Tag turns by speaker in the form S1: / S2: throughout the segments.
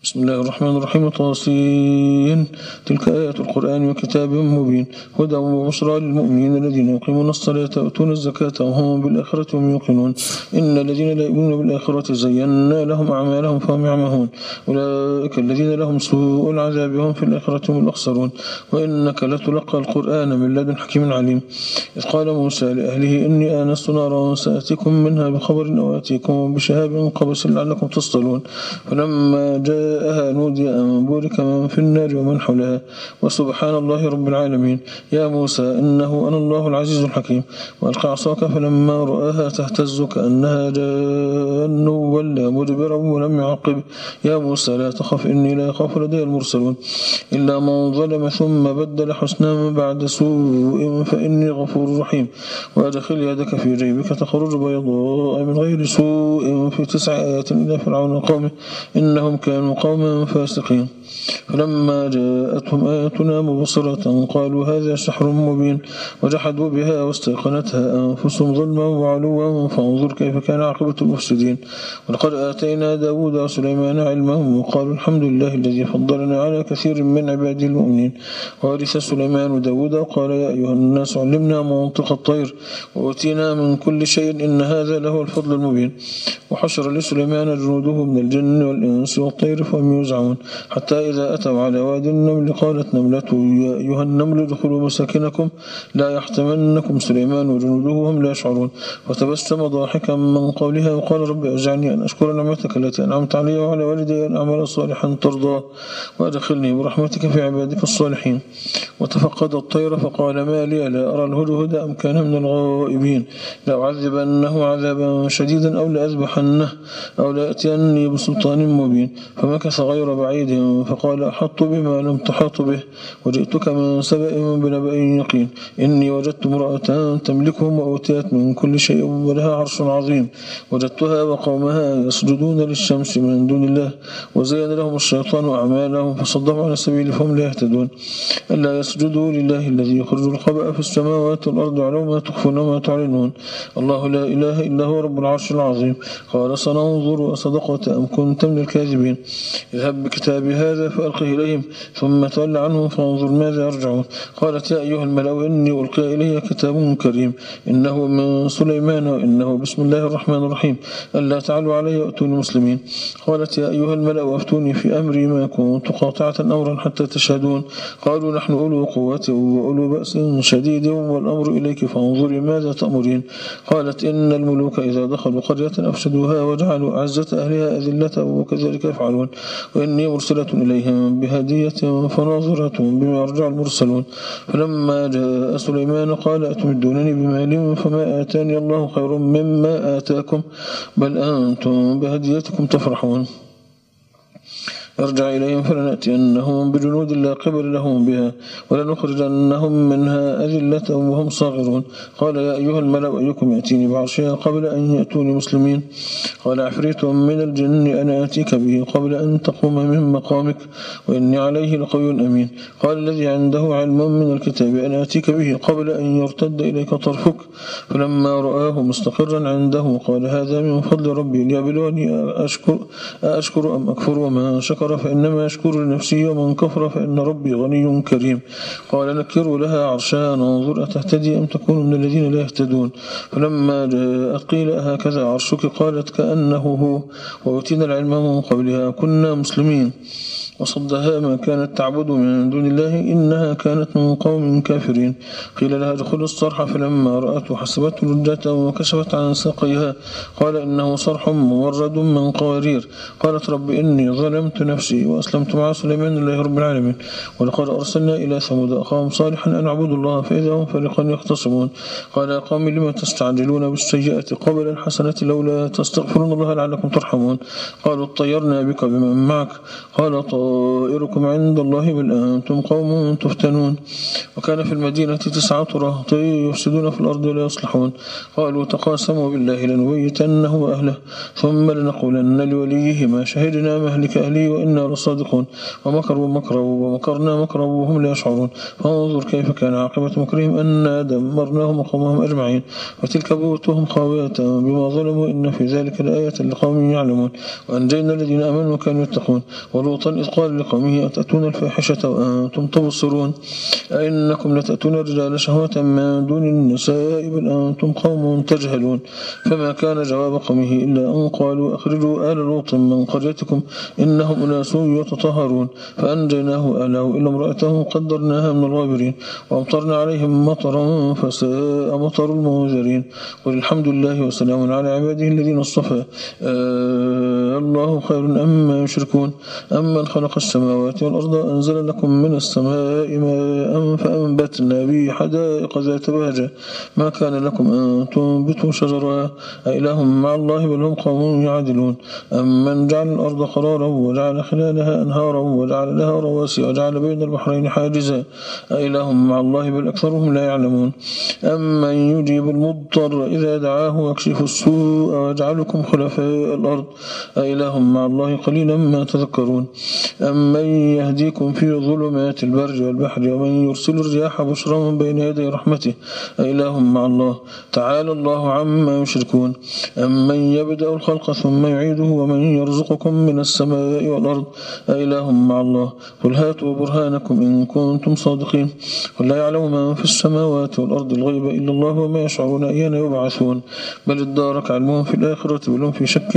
S1: بسم الله الرحمن الرحيم. طاسين. تلك آيات القرآن وكتاب مبين هدى وبشرى للمؤمنين الذين يقيمون الصلاة ويؤتون الزكاة وهم بالآخرة هم يوقنون. إن الذين لا يؤمنون بالآخرة زينا لهم أعمالهم فهم يعمهون. أولئك الذين لهم سوء العذاب وهم في الآخرة هم الأخسرون. وإنك لتلقى القرآن من لدن حكيم عليم. إذ قال موسى لأهله إني آنست نارا سأتيكم منها بخبر أو آتيكم بشهاب قبس لعلكم تصطلون. فلما جاءها نودي أن بورك من في النار ومن حولها وسبحان الله رب العالمين. يا موسى إنه أنا الله العزيز الحكيم. وألقى عصاك فلما رآها تهتز كأنها جان ولا مدبرا ولم يعقب. يا موسى لا تخف إني لا أخاف لدي المرسلون. إلا من ظلم ثم بدل حسنا بعد سوء فإني غفور رحيم. وأدخل يدك في جيبك تخرج بيضاء من غير سوء في 9 آيات إلى فرعون وقومه إنهم كانوا قوما فاسقين. فلما جاءتهم آياتنا مبصرة قالوا هذا سحر مبين وجحدوا بها واستيقنتها أنفسهم ظلما وعلوا فانظر كيف كان عاقبة المفسدين. ولقد آتينا داود وسليمان علما وقالوا الحمد لله الذي فضلنا على كثير من عباده المؤمنين. وورث سليمان داود وقال يا أيها الناس علمنا منطق الطير وأوتينا من كل شيء إن هذا له الفضل المبين. وحشر لسليمان جنوده من الجن والإنس والطير فهم يوزعون حتى إذا أتوا على واد النمل قالت نملة يا أيها النمل ادخلوا مساكنكم لا يحتمنكم سليمان وجنوده وهم لا يشعرون. وتبسم ضاحكا من قولها وقال رب أوزعني أن أشكر نعمتك التي أنعمت علي وعلى والدي أن أعمل صالحا ترضاه وأدخلني برحمتك في عبادك الصالحين. وتفقد الطير فقال ما لي لا أرى الهدهد أم كان من الغائبين. لأعذبنه عذابا شديدا أو لأذبحنه أو لأتيني بسلطان مبين. فمكث غير بعيد فقال أحط بما لم تحط به وجئتك من سبأ بنبأ يقين. إني وجدت امرأة تملكهم وأوتيت من كل شيء ولها عرش عظيم. وجدتها وقومها يسجدون للشمس من دون الله وزين لهم الشيطان أعمالهم فصدهم عن السبيل فهم لا يهتدون. ألا يسجدوا لله الذي يخرج الخبأ في السماوات والأرض على ما تخفون وما تعلنون. الله لا إله إلا هو رب العرش العظيم. قال سننظر أصدقت أم كنت من الكاذبين. اذهب بكتابي هذا فألقه إليهم ثم تول عنهم فانظر ماذا يرجعون. قالت يا أيها الملأ إني ألقي إلي كتاب كريم إنه من سليمان وإنه بسم الله الرحمن الرحيم. ألا تعلوا علي وأتوني مسلمين. قالت يا أيها الملأ أفتوني في أمري ما كنت قاطعة أمرا حتى تشهدون. قالوا نحن أولو قوة وأولو بأس شديد والأمر إليك فانظري ماذا تأمرين. قالت إن الملوك إذا دخلوا قرية أفسدوها وجعلوا أعزة أهلها أذلة وكذلك يفعلون. وإني مرسلة إليهم بهدية فناظرة بما يرجع المرسلون. فلما جاء سليمان قال أتمدونني بمال فما آتاني الله خير مما آتاكم بل أنتم بهديتكم تفرحون. ارجع إليهم فلنأتينهم بجنود لا قبل لهم بها ولنخرجنهم منها أذلة وهم صاغرون. قال يا أيها الملأ أيكم يأتيني بعرشها قبل أن يأتوني مسلمين. قال عفريت من الجن أنا آتيك به قبل أن تقوم من مقامك وإني عليه لقوي أمين. قال الذي عنده علم من الكتاب أنا آتيك به قبل أن يرتد إليك طرفك. فلما رآه مستقرا عنده قال هذا من فضل ربي ليبلوني أشكر أم أكفر وما شكر فإنما يشكر لنفسه ومن كفر فإن ربي غني كريم. قال نكروا لها عرشها ننظر أتهتدي أم تكون من الذين لا يهتدون. فلما جاءت قيل هكذا عرشك قالت كأنه هو وأوتينا العلم من قبلها كنا مسلمين. وصدها ما كانت تعبد من دون الله إنها كانت من قوم كافرين. قيل لها ادخلوا الصرح فلما رأته حسبته لجة وكشفت عن ساقيها قال إنه صرح مورد من قوارير. قالت رب إني ظلمت نفسي وأسلمت مع سليمان لله رب العالمين. ولقد أرسلنا إلى ثمود أخاهم صالحا أن اعبدوا الله فإذا هم فريقا يختصمون. قال يا قوم لما تستعجلون بالسيئة قبل الحسنة لولا تستغفرون الله لعلكم ترحمون. قالوا اطيرنا بك بمن معك قال طائركم عند الله بل أنتم قوم تفتنون. وكان في المدينة 9 رهط يفسدون في الأرض ولا يصلحون قالوا تقاسموا بالله لنبيتنه وأهله ثم لنقولن لوليه ما شهدنا مهلك أهله وإنا لصادقون ومكروا مكرا ومكرنا مكرا وهم لا يشعرون فانظر كيف كان عاقبة مكرهم أنا دمرناهم وقومهم أجمعين وتلك بيوتهم خاوية بما ظلموا إن في ذلك لآية لقوم يعلمون وأنجينا الذين آمنوا وكانوا يتقون ولوطا إذ قال لقومه أتأتون الفاحشة وأنتم تبصرون أئنكم لتأتون الرجال شهوة من دون النساء بل أنتم قوم تجهلون فما كان جواب قومه إلا أن قالوا أخرجوا آل لوط من قريتكم إنهم أناس يتطهرون فأنجيناه آله إلا امرأته قدرناها من الغابرين وأمطرنا عليهم مطرا فساء مطر المنذرين قل الحمد لله وسلام على عباده الذين اصطفى الله خير أما يشركون أمن خلق السماوات والأرض وأنزل لكم من السماء ماء فأنبتنا به حدائق ذات بهجة ما كان لكم أن تنبتوا شجرها أإله مع الله بل هم قوم يعدلون أمن جعل الأرض قرارا وجعل خلالها أنهارا وجعل لها رواسي وجعل بين البحرين حاجزا أإله مع الله بل أكثرهم لا يعلمون أمن يجيب المضطر إذا دعاه ويكشف السوء ويجعلكم خلفاء الأرض أإله مع الله قليلا ما تذكرون أمن يهديكم في ظلمات البر والبحر ومن يرسل الرياح بشرا بين يدي رحمته أإله مع الله تعالى الله عما يشركون أمن يبدأ الخلق ثم يعيده ومن يرزقكم من السماء والأرض أإله مع الله قل هاتوا برهانكم إن كنتم صادقين قل لا يعلم من في السماوات والأرض الغيب إلا الله وما يشعرون أيان يبعثون بل ادارك علمهم في الآخرة بل هم في شك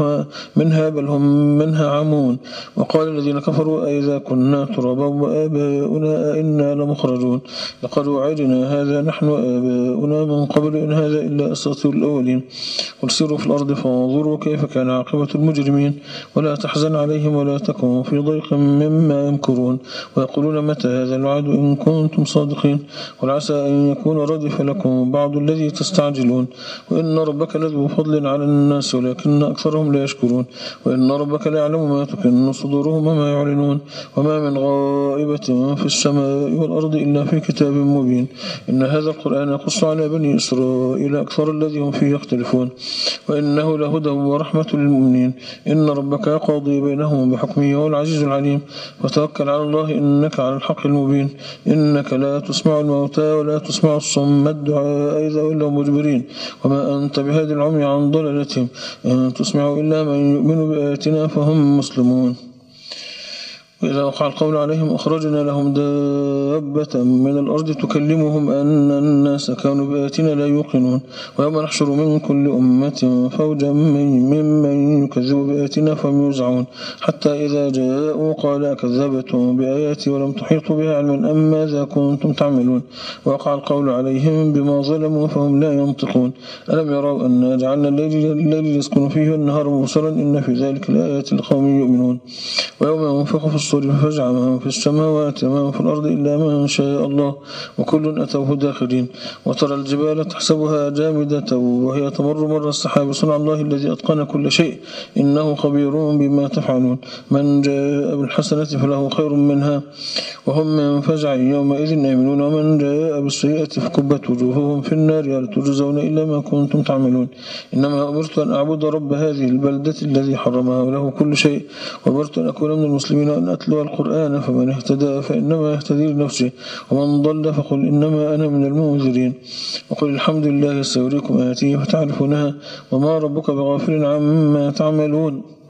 S1: منها بل هم منها عمون وقال الذين كفروا أئذا كنا ترابا وآباؤنا أئنا لمخرجون لقد وعدنا هذا نحن وآباؤنا من قبل إن هذا إلا أساطير الأولين قل سيروا في الأرض فانظروا كيف كان عاقبة المجرمين ولا تحزن عليهم ولا تكن في ضيق مما يمكرون ويقولون متى هذا الوعد إن كنتم صادقين قل عسى أن يكون ردف لكم بعض الذي تستعجلون وإن ربك لذو فضل على الناس ولكن أكثرهم لا يشكرون وإن ربك ليعلم ما تكن صدورهم وما يعلنون وما من غائبة في السماء والأرض إلا في كتاب مبين إن هذا القرآن يقص على بني إسرائيل أكثر الذي هم فيه يختلفون وإنه لهدى ورحمة للمؤمنين إن ربك يقضي بينهم بحكمه هو العزيز العليم وتوكل على الله إنك على الحق المبين إنك لا تسمع الموتى ولا تسمع الصم الدعاء إذا ولوا مدبرين وما أنت بهادي العمي عن ضلالتهم إن تسمع إلا من يؤمن بآياتنا فهم مسلمون وإذا وقع القول عليهم أخرجنا لهم دابة من الأرض تكلمهم أن الناس كانوا بآياتنا لا يوقنون ويوم نحشر من كل أمة فوجا ممن يكذب بآياتنا فهم يوزعون حتى إذا جاءوا قال أكذبتم بآياتي ولم تحيطوا بها علما أم ماذا كنتم تعملون ووقع القول عليهم بما ظلموا فهم لا ينطقون ألم يروا أن جعلنا الليل يسكن فيه والنهار مبصرا إن في ذلك لآيات لقوم يؤمنون ويوم ينفخ في الصور فجع من في السماوات ومن في الأرض إلا من شاء الله وكل أتوه داخلين وترى الجبال تحسبها جامدة وهي تمر مر السحاب صنع الله الذي أتقن كل شيء إنه خبير بما تفعلون من جاء بالحسنة فله خير منها وهم من فزع يومئذ آمنون ومن جاء بالسيئة فكبت وجوههم في النار هل تجزون إلا ما كنتم تعملون إنما أمرت أن أعبد رب هذه البلدة الذي حرمها وله كل شيء وأمرت أن أكون من المسلمين وأن أتلو القرآن فمن اهتدى فإنما يهتدي لنفسه ومن ضل فقل إنما أنا من المنذرين وقل الحمد لله سيريكم آياته فتعرفونها وما ربك بغافل عما تعملون